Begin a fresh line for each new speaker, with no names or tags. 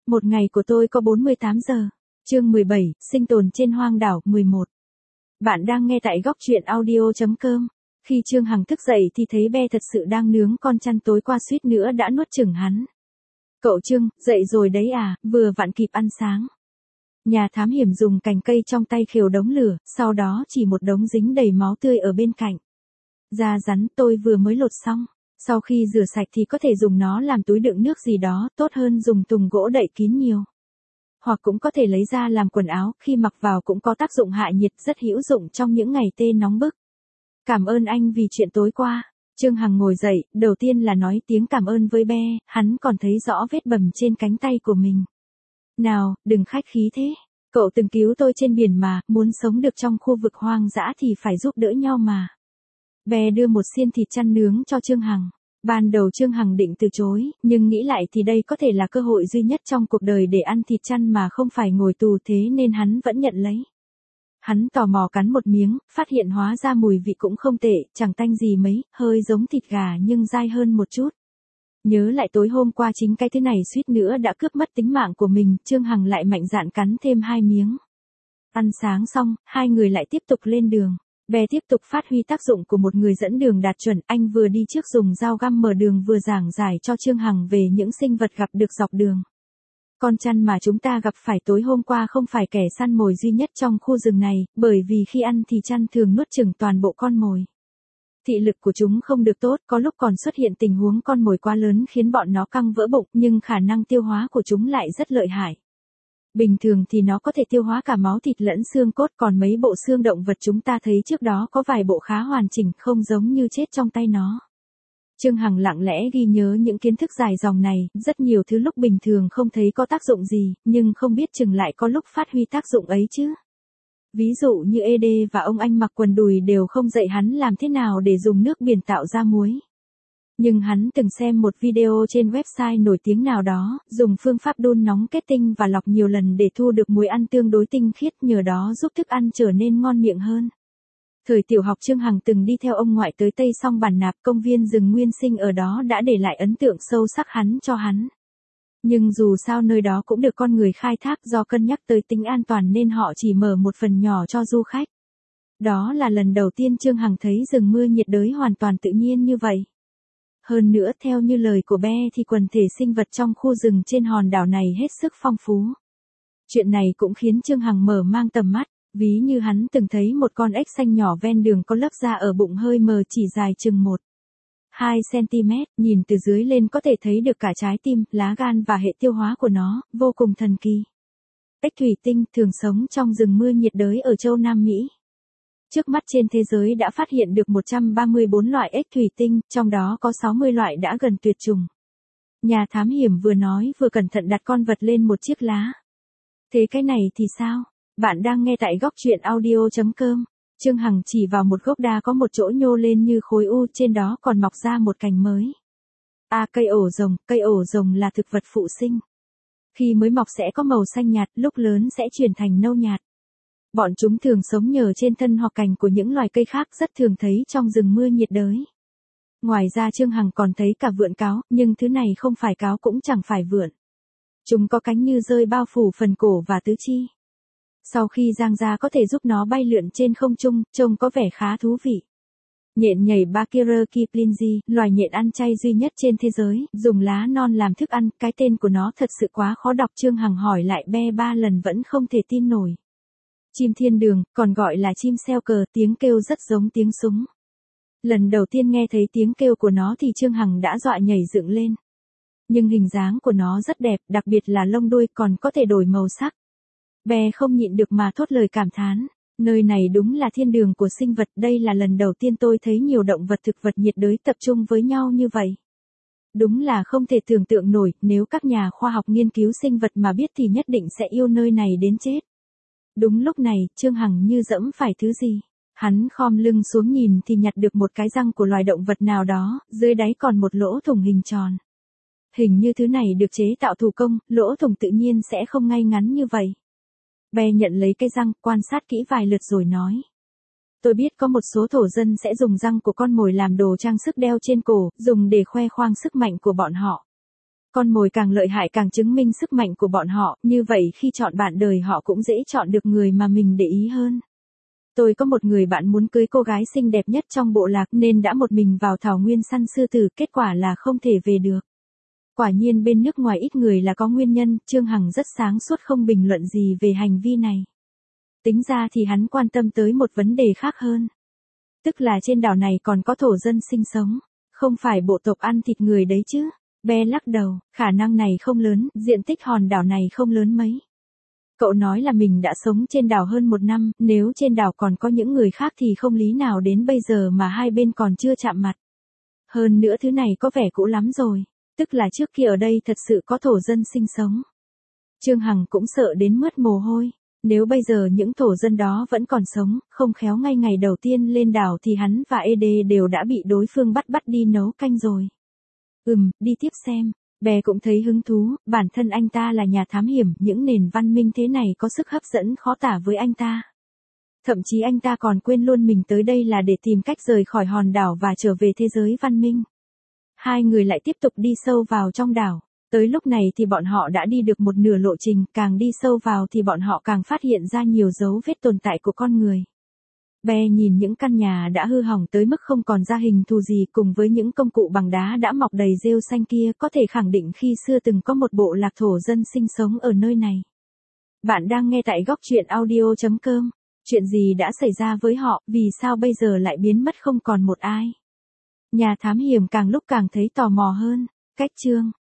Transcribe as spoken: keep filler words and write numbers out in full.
Một ngày của tôi có bốn mươi tám giờ. Chương mười bảy, sinh tồn trên hoang đảo, mười một. Bạn đang nghe tại góc truyện audio chấm com. Khi Trương Hằng thức dậy thì thấy Be thật sự đang nướng con chăn tối qua suýt nữa đã nuốt chửng hắn. Cậu Trương, dậy rồi đấy à, vừa vặn kịp ăn sáng. Nhà thám hiểm dùng cành cây trong tay khều đống lửa, sau đó chỉ một đống dính đầy máu tươi ở bên cạnh. Da rắn tôi vừa mới lột xong. Sau khi rửa sạch thì có thể dùng nó làm túi đựng nước gì đó, tốt hơn dùng thùng gỗ đậy kín nhiều. Hoặc cũng có thể lấy ra làm quần áo, khi mặc vào cũng có tác dụng hạ nhiệt rất hữu dụng trong những ngày tê nóng bức. Cảm ơn anh vì chuyện tối qua. Trương Hằng ngồi dậy, đầu tiên là nói tiếng cảm ơn với Be, hắn còn thấy rõ vết bầm trên cánh tay của mình. Nào, đừng khách khí thế. Cậu từng cứu tôi trên biển mà, muốn sống được trong khu vực hoang dã thì phải giúp đỡ nhau mà. Be đưa một xiên thịt chăn nướng cho Trương Hằng. Ban đầu Trương Hằng định từ chối, nhưng nghĩ lại thì đây có thể là cơ hội duy nhất trong cuộc đời để ăn thịt chăn mà không phải ngồi tù, thế nên hắn vẫn nhận lấy. Hắn tò mò cắn một miếng, phát hiện hóa ra mùi vị cũng không tệ, chẳng tanh gì mấy, hơi giống thịt gà nhưng dai hơn một chút. Nhớ lại tối hôm qua chính cái thứ này suýt nữa đã cướp mất tính mạng của mình, Trương Hằng lại mạnh dạn cắn thêm hai miếng. Ăn sáng xong, hai người lại tiếp tục lên đường. Be tiếp tục phát huy tác dụng của một người dẫn đường đạt chuẩn, anh vừa đi trước dùng dao găm mở đường vừa giảng giải cho Trương Hằng về những sinh vật gặp được dọc đường. Con chăn mà chúng ta gặp phải tối hôm qua không phải kẻ săn mồi duy nhất trong khu rừng này, bởi vì khi ăn thì chăn thường nuốt chửng toàn bộ con mồi. Thị lực của chúng không được tốt, có lúc còn xuất hiện tình huống con mồi quá lớn khiến bọn nó căng vỡ bụng, nhưng khả năng tiêu hóa của chúng lại rất lợi hại. Bình thường thì nó có thể tiêu hóa cả máu thịt lẫn xương cốt, còn mấy bộ xương động vật chúng ta thấy trước đó có vài bộ khá hoàn chỉnh, không giống như chết trong tay nó. Trương Hằng lặng lẽ ghi nhớ những kiến thức dài dòng này, rất nhiều thứ lúc bình thường không thấy có tác dụng gì, nhưng không biết chừng lại có lúc phát huy tác dụng ấy chứ. Ví dụ như ê đê và ông anh mặc quần đùi đều không dạy hắn làm thế nào để dùng nước biển tạo ra muối. Nhưng hắn từng xem một video trên website nổi tiếng nào đó, dùng phương pháp đun nóng kết tinh và lọc nhiều lần để thu được muối ăn tương đối tinh khiết, nhờ đó giúp thức ăn trở nên ngon miệng hơn. Thời tiểu học Trương Hằng từng đi theo ông ngoại tới Tây Song Bản Nạp, công viên rừng nguyên sinh ở đó đã để lại ấn tượng sâu sắc hắn cho hắn. Nhưng dù sao nơi đó cũng được con người khai thác, do cân nhắc tới tính an toàn nên họ chỉ mở một phần nhỏ cho du khách. Đó là lần đầu tiên Trương Hằng thấy rừng mưa nhiệt đới hoàn toàn tự nhiên như vậy. Hơn nữa theo như lời của Be thì quần thể sinh vật trong khu rừng trên hòn đảo này hết sức phong phú. Chuyện này cũng khiến Trương Hằng mở mang tầm mắt, ví như hắn từng thấy một con ếch xanh nhỏ ven đường có lớp da ở bụng hơi mờ chỉ dài chừng một đến hai xăng-ti-mét, nhìn từ dưới lên có thể thấy được cả trái tim, lá gan và hệ tiêu hóa của nó, vô cùng thần kỳ. Ếch thủy tinh thường sống trong rừng mưa nhiệt đới ở châu Nam Mỹ. Trước mắt trên thế giới đã phát hiện được một trăm ba mươi bốn loại ếch thủy tinh, trong đó có sáu mươi loại đã gần tuyệt chủng. Nhà thám hiểm vừa nói vừa cẩn thận đặt con vật lên một chiếc lá. Thế cái này thì sao? Bạn đang nghe tại góc truyện audio chấm com. Trương Hằng chỉ vào một gốc đa có một chỗ nhô lên như khối u, trên đó còn mọc ra một cành mới. À, cây ổ rồng, cây ổ rồng là thực vật phụ sinh. Khi mới mọc sẽ có màu xanh nhạt, lúc lớn sẽ chuyển thành nâu nhạt. Bọn chúng thường sống nhờ trên thân hoặc cành của những loài cây khác, rất thường thấy trong rừng mưa nhiệt đới. Ngoài ra Trương Hằng còn thấy cả vượn cáo, nhưng thứ này không phải cáo cũng chẳng phải vượn. Chúng có cánh như rơi bao phủ phần cổ và tứ chi. Sau khi giang ra có thể giúp nó bay lượn trên không trung, trông có vẻ khá thú vị. Nhện nhảy Bachyra kiplingi, loài nhện ăn chay duy nhất trên thế giới, dùng lá non làm thức ăn, cái tên của nó thật sự quá khó đọc. Trương Hằng hỏi lại Be ba lần vẫn không thể tin nổi. Chim thiên đường, còn gọi là chim xeo cờ, tiếng kêu rất giống tiếng súng. Lần đầu tiên nghe thấy tiếng kêu của nó thì Trương Hằng đã dọa nhảy dựng lên. Nhưng hình dáng của nó rất đẹp, đặc biệt là lông đuôi còn có thể đổi màu sắc. Be không nhịn được mà thốt lời cảm thán. Nơi này đúng là thiên đường của sinh vật, đây là lần đầu tiên tôi thấy nhiều động vật thực vật nhiệt đới tập trung với nhau như vậy. Đúng là không thể tưởng tượng nổi, nếu các nhà khoa học nghiên cứu sinh vật mà biết thì nhất định sẽ yêu nơi này đến chết. Đúng lúc này, Trương Hằng như dẫm phải thứ gì. Hắn khom lưng xuống nhìn thì nhặt được một cái răng của loài động vật nào đó, dưới đáy còn một lỗ thủng hình tròn. Hình như thứ này được chế tạo thủ công, lỗ thủng tự nhiên sẽ không ngay ngắn như vậy. Be nhận lấy cái răng, quan sát kỹ vài lượt rồi nói. Tôi biết có một số thổ dân sẽ dùng răng của con mồi làm đồ trang sức đeo trên cổ, dùng để khoe khoang sức mạnh của bọn họ. Con mồi càng lợi hại càng chứng minh sức mạnh của bọn họ, như vậy khi chọn bạn đời họ cũng dễ chọn được người mà mình để ý hơn. Tôi có một người bạn muốn cưới cô gái xinh đẹp nhất trong bộ lạc nên đã một mình vào thảo nguyên săn sư tử, kết quả là không thể về được. Quả nhiên bên nước ngoài ít người là có nguyên nhân, Trương Hằng rất sáng suốt không bình luận gì về hành vi này. Tính ra thì hắn quan tâm tới một vấn đề khác hơn. Tức là trên đảo này còn có thổ dân sinh sống, không phải bộ tộc ăn thịt người đấy chứ. Be lắc đầu, khả năng này không lớn, diện tích hòn đảo này không lớn mấy. Cậu nói là mình đã sống trên đảo hơn một năm, nếu trên đảo còn có những người khác thì không lý nào đến bây giờ mà hai bên còn chưa chạm mặt. Hơn nữa thứ này có vẻ cũ lắm rồi, tức là trước kia ở đây thật sự có thổ dân sinh sống. Trương Hằng cũng sợ đến mướt mồ hôi, nếu bây giờ những thổ dân đó vẫn còn sống, không khéo ngay ngày đầu tiên lên đảo thì hắn và ê đê đều đã bị đối phương bắt bắt đi nấu canh rồi. Ừm, đi tiếp xem. Bè cũng thấy hứng thú, bản thân anh ta là nhà thám hiểm, những nền văn minh thế này có sức hấp dẫn khó tả với anh ta. Thậm chí anh ta còn quên luôn mình tới đây là để tìm cách rời khỏi hòn đảo và trở về thế giới văn minh. Hai người lại tiếp tục đi sâu vào trong đảo. Tới lúc này thì bọn họ đã đi được một nửa lộ trình, càng đi sâu vào thì bọn họ càng phát hiện ra nhiều dấu vết tồn tại của con người. Be nhìn những căn nhà đã hư hỏng tới mức không còn ra hình thù gì cùng với những công cụ bằng đá đã mọc đầy rêu xanh kia, có thể khẳng định khi xưa từng có một bộ lạc thổ dân sinh sống ở nơi này. Bạn đang nghe tại góc truyện audio chấm com. Chuyện gì đã xảy ra với họ, vì sao bây giờ lại biến mất không còn một ai? Nhà thám hiểm càng lúc càng thấy tò mò hơn. Cách chương